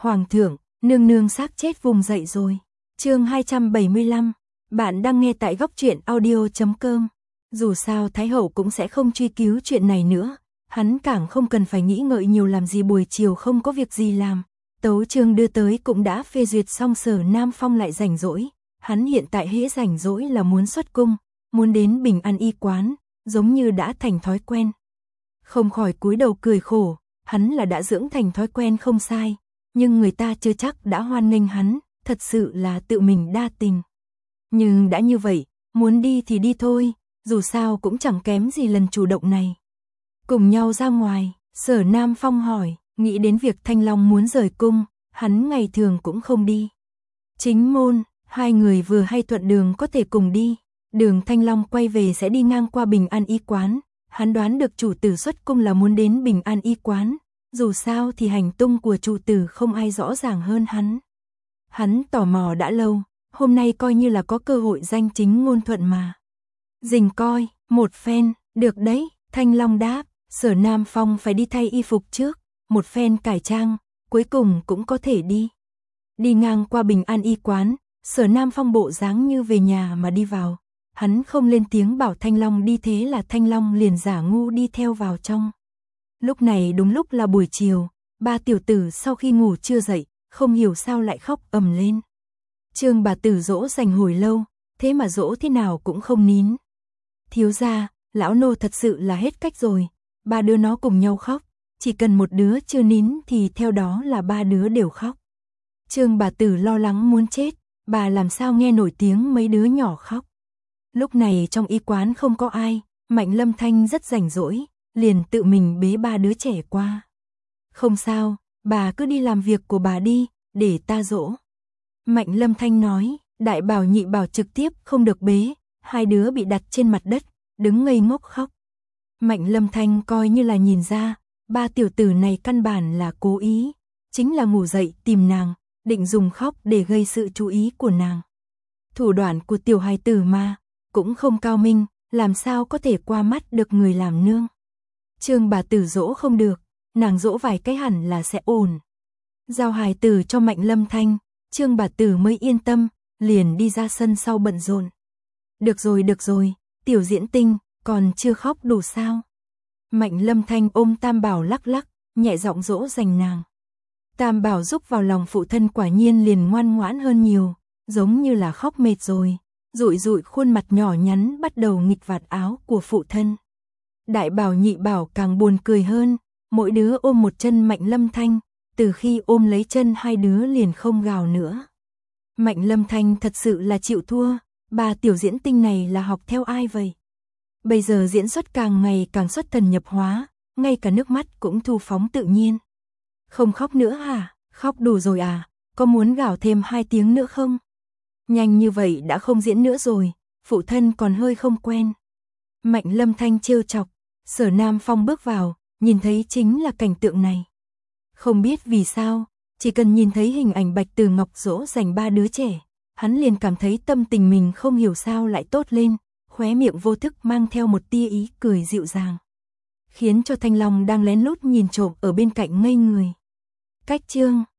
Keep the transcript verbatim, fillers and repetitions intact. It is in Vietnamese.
Hoàng thượng, nương nương xác chết vùng dậy rồi. Chương hai trăm bảy mươi lăm, bạn đang nghe tại góc truyện audio chấm com. Dù sao Thái hậu cũng sẽ không truy cứu chuyện này nữa, hắn càng không cần phải nghĩ ngợi nhiều làm gì buổi chiều không có việc gì làm. Tấu chương đưa tới cũng đã phê duyệt xong, Sở Nam Phong lại rảnh rỗi, hắn hiện tại hễ rảnh rỗi là muốn xuất cung, muốn đến Bình An y quán, giống như đã thành thói quen. Không khỏi cúi đầu cười khổ, hắn là đã dưỡng thành thói quen không sai, nhưng người ta chưa chắc đã hoan nghênh hắn, thật sự là tự mình đa tình. Nhưng đã như vậy, muốn đi thì đi thôi, dù sao cũng chẳng kém gì lần chủ động này. Cùng nhau ra ngoài, Sở Nam Phong hỏi, nghĩ đến việc Thanh Long muốn rời cung, hắn ngày thường cũng không đi. Chính môn, hai người vừa hay thuận đường có thể cùng đi, đường Thanh Long quay về sẽ đi ngang qua Bình An y quán, hắn đoán được chủ tử xuất cung là muốn đến Bình An y quán, dù sao thì hành tung của chủ tử không ai rõ ràng hơn hắn. Hắn tò mò đã lâu, hôm nay coi như là có cơ hội danh chính ngôn thuận mà. Dình coi, một phen, được đấy, Thanh Long đáp, Sở Nam Phong phải đi thay y phục trước, một phen cải trang, cuối cùng cũng có thể đi. Đi ngang qua Bình An y quán, Sở Nam Phong bộ dáng như về nhà mà đi vào, hắn không lên tiếng bảo Thanh Long đi, thế là Thanh Long liền giả ngu đi theo vào trong. Lúc này đúng lúc là buổi chiều, ba tiểu tử sau khi ngủ chưa dậy, không hiểu sao lại khóc ầm lên. Trương bà tử dỗ dành hồi lâu, thế mà dỗ thế nào cũng không nín. Thiếu gia, lão nô thật sự là hết cách rồi, ba đứa nó cùng nhau khóc, chỉ cần một đứa chưa nín thì theo đó là ba đứa đều khóc. Trương bà tử lo lắng muốn chết, bà làm sao nghe nổi tiếng mấy đứa nhỏ khóc. Lúc này trong y quán không có ai, Mạnh Lâm Thanh rất rảnh rỗi, liền tự mình bế ba đứa trẻ qua. Không sao, bà cứ đi làm việc của bà đi, để ta dỗ. Mạnh Lâm Thanh nói, Đại Bảo Nhị Bảo trực tiếp không được bế, hai đứa bị đặt trên mặt đất, đứng ngây ngốc khóc. Mạnh Lâm Thanh coi như là nhìn ra, ba tiểu tử này căn bản là cố ý, chính là ngủ dậy tìm nàng, định dùng khóc để gây sự chú ý của nàng. Thủ đoạn của tiểu hài tử mà, cũng không cao minh, làm sao có thể qua mắt được người làm nương. Trương bà tử dỗ không được, nàng dỗ vài cái hẳn là sẽ ổn. Giao hài tử cho Mạnh Lâm Thanh, Trương bà tử mới yên tâm, liền đi ra sân sau bận rộn. Được rồi được rồi, tiểu diễn tinh, còn chưa khóc đủ sao? Mạnh Lâm Thanh ôm Tam Bảo lắc lắc, nhẹ giọng dỗ dành nàng. Tam Bảo rúc vào lòng phụ thân quả nhiên liền ngoan ngoãn hơn nhiều, giống như là khóc mệt rồi, dụi dụi khuôn mặt nhỏ nhắn bắt đầu nghịch vạt áo của phụ thân. Đại Bảo Nhị Bảo càng buồn cười hơn, mỗi đứa ôm một chân Mạnh Lâm Thanh, từ khi ôm lấy chân hai đứa liền không gào nữa. Mạnh Lâm Thanh thật sự là chịu thua, bà tiểu diễn tinh này là học theo ai vậy? Bây giờ diễn xuất càng ngày càng xuất thần nhập hóa, ngay cả nước mắt cũng thu phóng tự nhiên. Không khóc nữa hả? Khóc đủ rồi à? Có muốn gào thêm hai tiếng nữa không? Nhanh như vậy đã không diễn nữa rồi, phụ thân còn hơi không quen. Mạnh Lâm Thanh trêu chọc, Sở Nam Phong bước vào, nhìn thấy chính là cảnh tượng này. Không biết vì sao, chỉ cần nhìn thấy hình ảnh Bạch Từ Ngọc dỗ dành ba đứa trẻ, hắn liền cảm thấy tâm tình mình không hiểu sao lại tốt lên, khóe miệng vô thức mang theo một tia ý cười dịu dàng, khiến cho Thanh Long đang lén lút nhìn trộm ở bên cạnh ngây người. Cách chương